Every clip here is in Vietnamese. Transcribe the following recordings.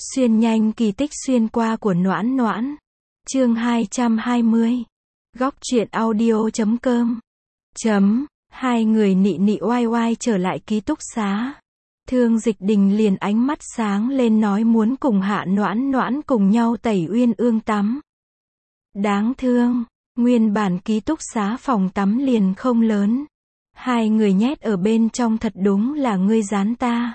Xuyên nhanh kỳ tích xuyên qua của Noãn Noãn. Chương 220. Góc truyện audio.com. Hai người nị nị oai oai trở lại ký túc xá. Thương Dịch Đình liền ánh mắt sáng lên nói muốn cùng Hạ Noãn Noãn cùng nhau tẩy uyên ương tắm. Đáng thương, nguyên bản ký túc xá phòng tắm liền không lớn. Hai người nhét ở bên trong thật đúng là ngươi dán ta.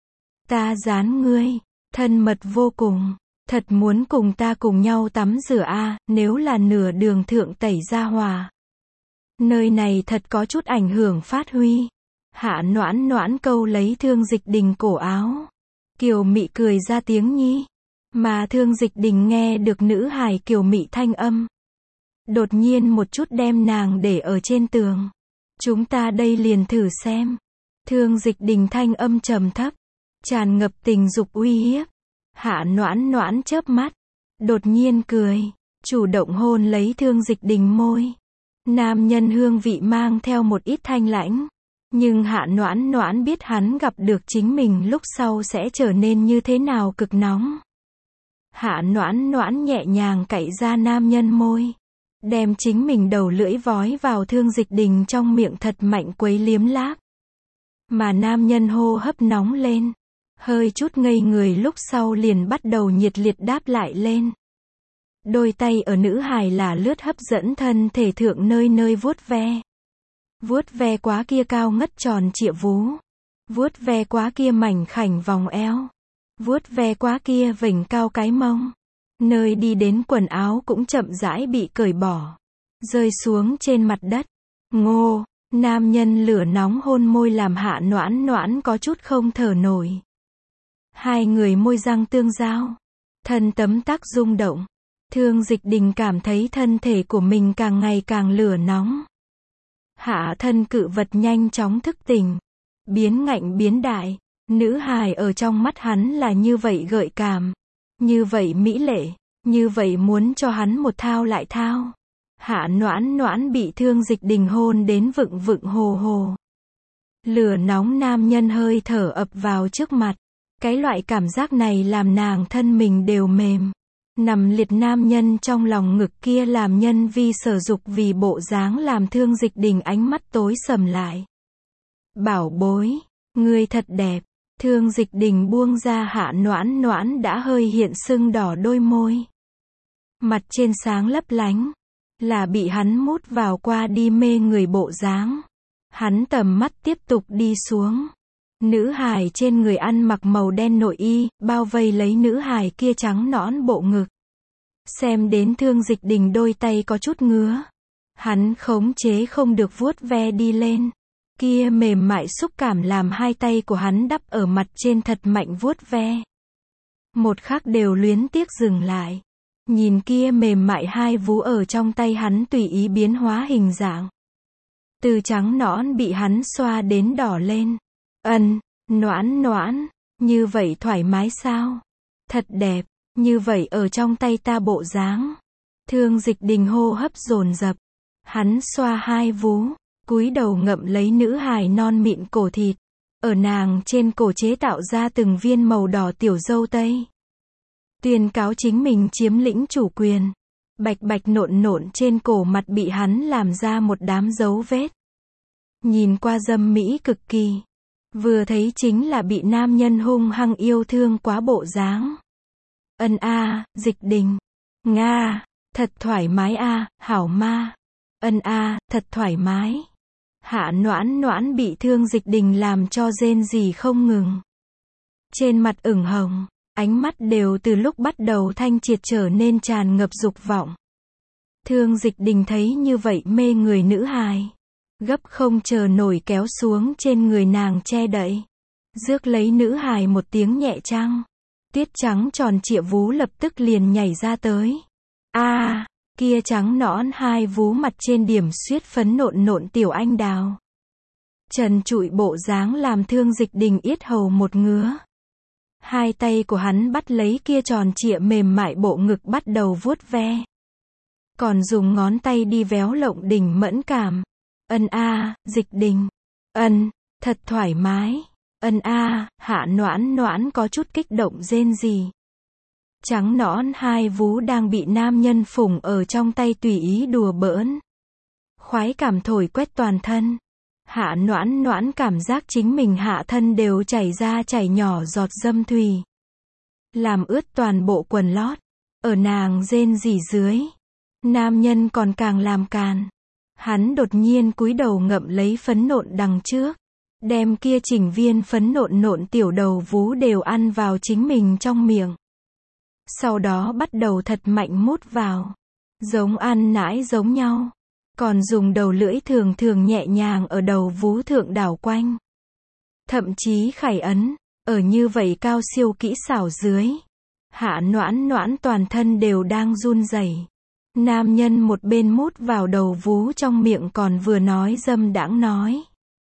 Ta dán ngươi, thân mật vô cùng. Thật muốn cùng ta cùng nhau tắm rửa a, nếu là nửa đường thượng tẩy ra hòa. Nơi này thật có chút ảnh hưởng phát huy. Hạ Noãn Noãn câu lấy Thương Dịch Đình cổ áo. Kiều mị cười ra tiếng nhi. Mà Thương Dịch Đình nghe được nữ hài kiều mị thanh âm. Đột nhiên một chút đem nàng để ở trên tường. Chúng ta đây liền thử xem. Thương Dịch Đình thanh âm trầm thấp, tràn ngập tình dục uy hiếp. Hạ Noãn Noãn chớp mắt, đột nhiên cười, chủ động hôn lấy Thương Dịch Đình môi. Nam nhân hương vị mang theo một ít thanh lãnh, nhưng Hạ Noãn Noãn biết hắn gặp được chính mình lúc sau sẽ trở nên như thế nào cực nóng. Hạ Noãn Noãn nhẹ nhàng cạy ra nam nhân môi, đem chính mình đầu lưỡi vói vào Thương Dịch Đình trong miệng thật mạnh quấy liếm láp. Mà nam nhân hô hấp nóng lên, hơi chút ngây người lúc sau liền bắt đầu nhiệt liệt đáp lại lên. Đôi tay ở nữ hài là lướt hấp dẫn thân thể thượng nơi nơi vuốt ve. Vuốt ve quá kia cao ngất tròn trịa vú. Vuốt ve quá kia mảnh khảnh vòng eo. Vuốt ve quá kia vểnh cao cái mông. Nơi đi đến quần áo cũng chậm rãi bị cởi bỏ, rơi xuống trên mặt đất. Ngô, nam nhân lửa nóng hôn môi làm Hạ Noãn Noãn có chút không thở nổi. Hai người môi răng tương giao, thân tấm tắc rung động. Thương Dịch Đình cảm thấy thân thể của mình càng ngày càng lửa nóng. Hạ thân cự vật nhanh chóng thức tỉnh, biến ngạnh biến đại. Nữ hài ở trong mắt hắn là như vậy gợi cảm, như vậy mỹ lệ, như vậy muốn cho hắn một thao lại thao. Hạ Noãn Noãn bị Thương Dịch Đình hôn đến vựng vựng hồ hồ. Lửa nóng nam nhân hơi thở ập vào trước mặt. Cái loại cảm giác này làm nàng thân mình đều mềm. Nằm liệt nam nhân trong lòng ngực kia làm nhân vi sở dục vì bộ dáng làm Thương Dịch Đình ánh mắt tối sầm lại. Bảo bối, ngươi thật đẹp. Thương Dịch Đình buông ra Hạ Noãn Noãn đã hơi hiện sưng đỏ đôi môi. Mặt trên sáng lấp lánh, là bị hắn mút vào qua đi mê người bộ dáng. Hắn tầm mắt tiếp tục đi xuống. Nữ hài trên người ăn mặc màu đen nội y, bao vây lấy nữ hài kia trắng nõn bộ ngực. Xem đến Thương Dịch Đình đôi tay có chút ngứa. Hắn khống chế không được vuốt ve đi lên. Kia mềm mại xúc cảm làm hai tay của hắn đắp ở mặt trên thật mạnh vuốt ve. Một khắc đều luyến tiếc dừng lại. Nhìn kia mềm mại hai vú ở trong tay hắn tùy ý biến hóa hình dạng. Từ trắng nõn bị hắn xoa đến đỏ lên. Noãn Noãn, như vậy thoải mái sao? Thật đẹp, như vậy ở trong tay ta bộ dáng. Thương Dịch Đình hô hấp dồn dập. Hắn xoa hai vú, cúi đầu ngậm lấy nữ hài non mịn cổ thịt. Ở nàng trên cổ chế tạo ra từng viên màu đỏ tiểu dâu tây. Tuyên cáo chính mình chiếm lĩnh chủ quyền. Bạch bạch nộn nộn trên cổ mặt bị hắn làm ra một đám dấu vết. Nhìn qua dâm mỹ cực kỳ. Vừa thấy chính là bị nam nhân hung hăng yêu thương quá bộ dáng. Dịch Đình. Nga, thật thoải mái hảo ma. Thật thoải mái. Hạ Noãn Noãn bị Thương Dịch Đình làm cho rên rỉ không ngừng. Trên mặt ửng hồng, ánh mắt đều từ lúc bắt đầu thanh triệt trở nên tràn ngập dục vọng. Thương Dịch Đình thấy như vậy mê người nữ hài. Gấp không chờ nổi kéo xuống trên người nàng che đậy. Rước lấy nữ hài một tiếng nhẹ trăng. Tiết trắng tròn trịa vú lập tức liền nhảy ra tới. Kia trắng nõn hai vú mặt trên điểm xuyết phấn nộn nộn tiểu anh đào. Trần trụi bộ dáng làm Thương Dịch Đình yết hầu một ngứa. Hai tay của hắn bắt lấy kia tròn trịa mềm mại bộ ngực bắt đầu vuốt ve. Còn dùng ngón tay đi véo lộng đỉnh mẫn cảm. Dịch Đình. Thật thoải mái. Hạ Noãn Noãn có chút kích động rên rỉ. Trắng nõn hai vú đang bị nam nhân phủng ở trong tay tùy ý đùa bỡn. Khoái cảm thổi quét toàn thân. Hạ Noãn Noãn cảm giác chính mình hạ thân đều chảy ra chảy nhỏ giọt dâm thùy. Làm ướt toàn bộ quần lót. Ở nàng rên rỉ dưới. Nam nhân còn càng làm càn. Hắn đột nhiên cúi đầu ngậm lấy phấn nộn đằng trước. Đem kia chỉnh viên phấn nộn nộn tiểu đầu vú đều ăn vào chính mình trong miệng. Sau đó bắt đầu thật mạnh mút vào. Giống ăn nãi giống nhau. Còn dùng đầu lưỡi thường thường nhẹ nhàng ở đầu vú thượng đảo quanh. Thậm chí khải ấn, ở như vậy cao siêu kỹ xảo dưới. Hạ Noãn Noãn toàn thân đều đang run rẩy. Nam nhân một bên mút vào đầu vú trong miệng còn vừa nói dâm đãng nói.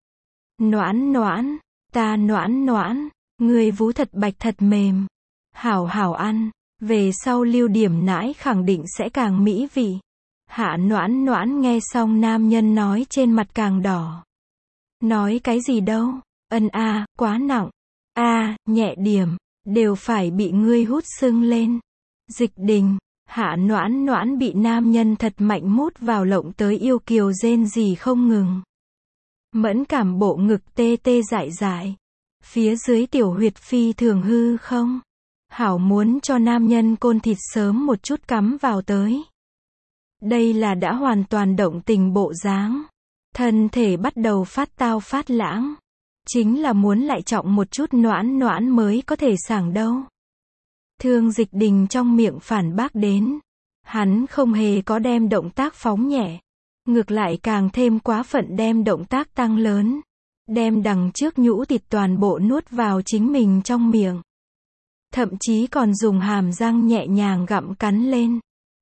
Noãn Noãn, ta Noãn Noãn, người vú thật bạch thật mềm. Hảo hảo ăn, về sau lưu điểm nãi khẳng định sẽ càng mỹ vị. Hạ Noãn Noãn nghe xong nam nhân nói trên mặt càng đỏ. Nói cái gì đâu, ân a, quá nặng. A, nhẹ điểm, đều phải bị ngươi hút sưng lên. Dịch Đình, Hạ Noãn Noãn bị nam nhân thật mạnh mút vào lộng tới yêu kiều rên rỉ không ngừng. Mẫn cảm bộ ngực tê tê dại dại. Phía dưới tiểu huyệt phi thường hư không. Hảo muốn cho nam nhân côn thịt sớm một chút cắm vào tới. Đây là đã hoàn toàn động tình bộ dáng. Thân thể bắt đầu phát tao phát lãng. Chính là muốn lại trọng một chút Noãn Noãn mới có thể sảng đâu. Thương Dịch Đình trong miệng phản bác đến. Hắn không hề có đem động tác phóng nhẹ. Ngược lại càng thêm quá phận đem động tác tăng lớn. Đem đằng trước nhũ thịt toàn bộ nuốt vào chính mình trong miệng. Thậm chí còn dùng hàm răng nhẹ nhàng gặm cắn lên.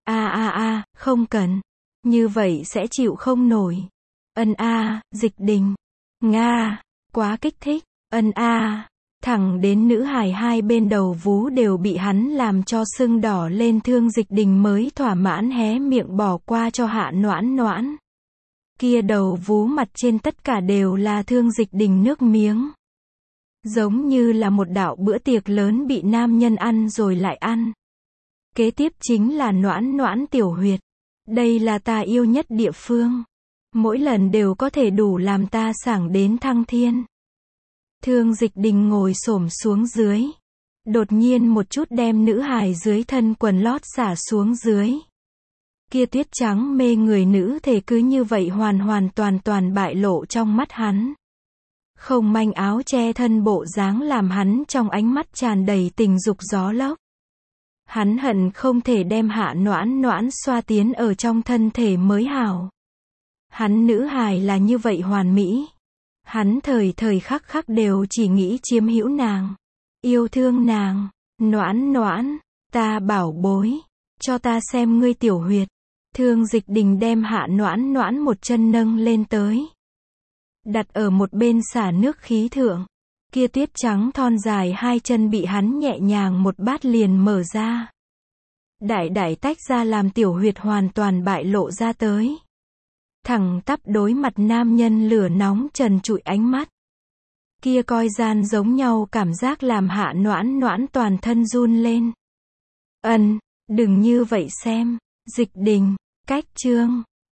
Không cần. Như vậy sẽ chịu không nổi. Ân a, Dịch Đình. Nga, quá kích thích. Ân a, thẳng đến nữ hài hai bên đầu vú đều bị hắn làm cho sưng đỏ lên. Thương Dịch Đình mới thỏa mãn hé miệng bỏ qua cho Hạ Noãn Noãn. Kia đầu vú mặt trên tất cả đều là Thương Dịch Đình nước miếng. Giống như là một đạo bữa tiệc lớn bị nam nhân ăn rồi lại ăn. Kế tiếp chính là Noãn Noãn tiểu huyệt. Đây là ta yêu nhất địa phương. Mỗi lần đều có thể đủ làm ta sảng đến thăng thiên. Thương Dịch Đình ngồi xổm xuống dưới. Đột nhiên một chút đem nữ hài dưới thân quần lót xả xuống dưới. Kia tuyết trắng mê người nữ thể cứ như vậy hoàn hoàn toàn bại lộ trong mắt hắn. Không manh áo che thân bộ dáng làm hắn trong ánh mắt tràn đầy tình dục gió lốc. Hắn hận không thể đem Hạ Noãn Noãn xoa tiến ở trong thân thể mới hảo. Hắn nữ hài là như vậy hoàn mỹ. Hắn thời thời khắc khắc đều chỉ nghĩ chiếm hữu nàng. Yêu thương nàng. Noãn Noãn, ta bảo bối. Cho ta xem ngươi tiểu huyệt. Thương Dịch Đình đem Hạ Noãn Noãn một chân nâng lên tới. Đặt ở một bên xả nước khí thượng. Kia tuyết trắng thon dài hai chân bị hắn nhẹ nhàng một bát liền mở ra. Đại tách ra làm tiểu huyệt hoàn toàn bại lộ ra tới. Thẳng tắp đối mặt nam nhân lửa nóng trần trụi ánh mắt. Kia coi gian giống nhau cảm giác làm Hạ Noãn Noãn toàn thân run lên. Đừng như vậy xem. Dịch Đình, cách chương.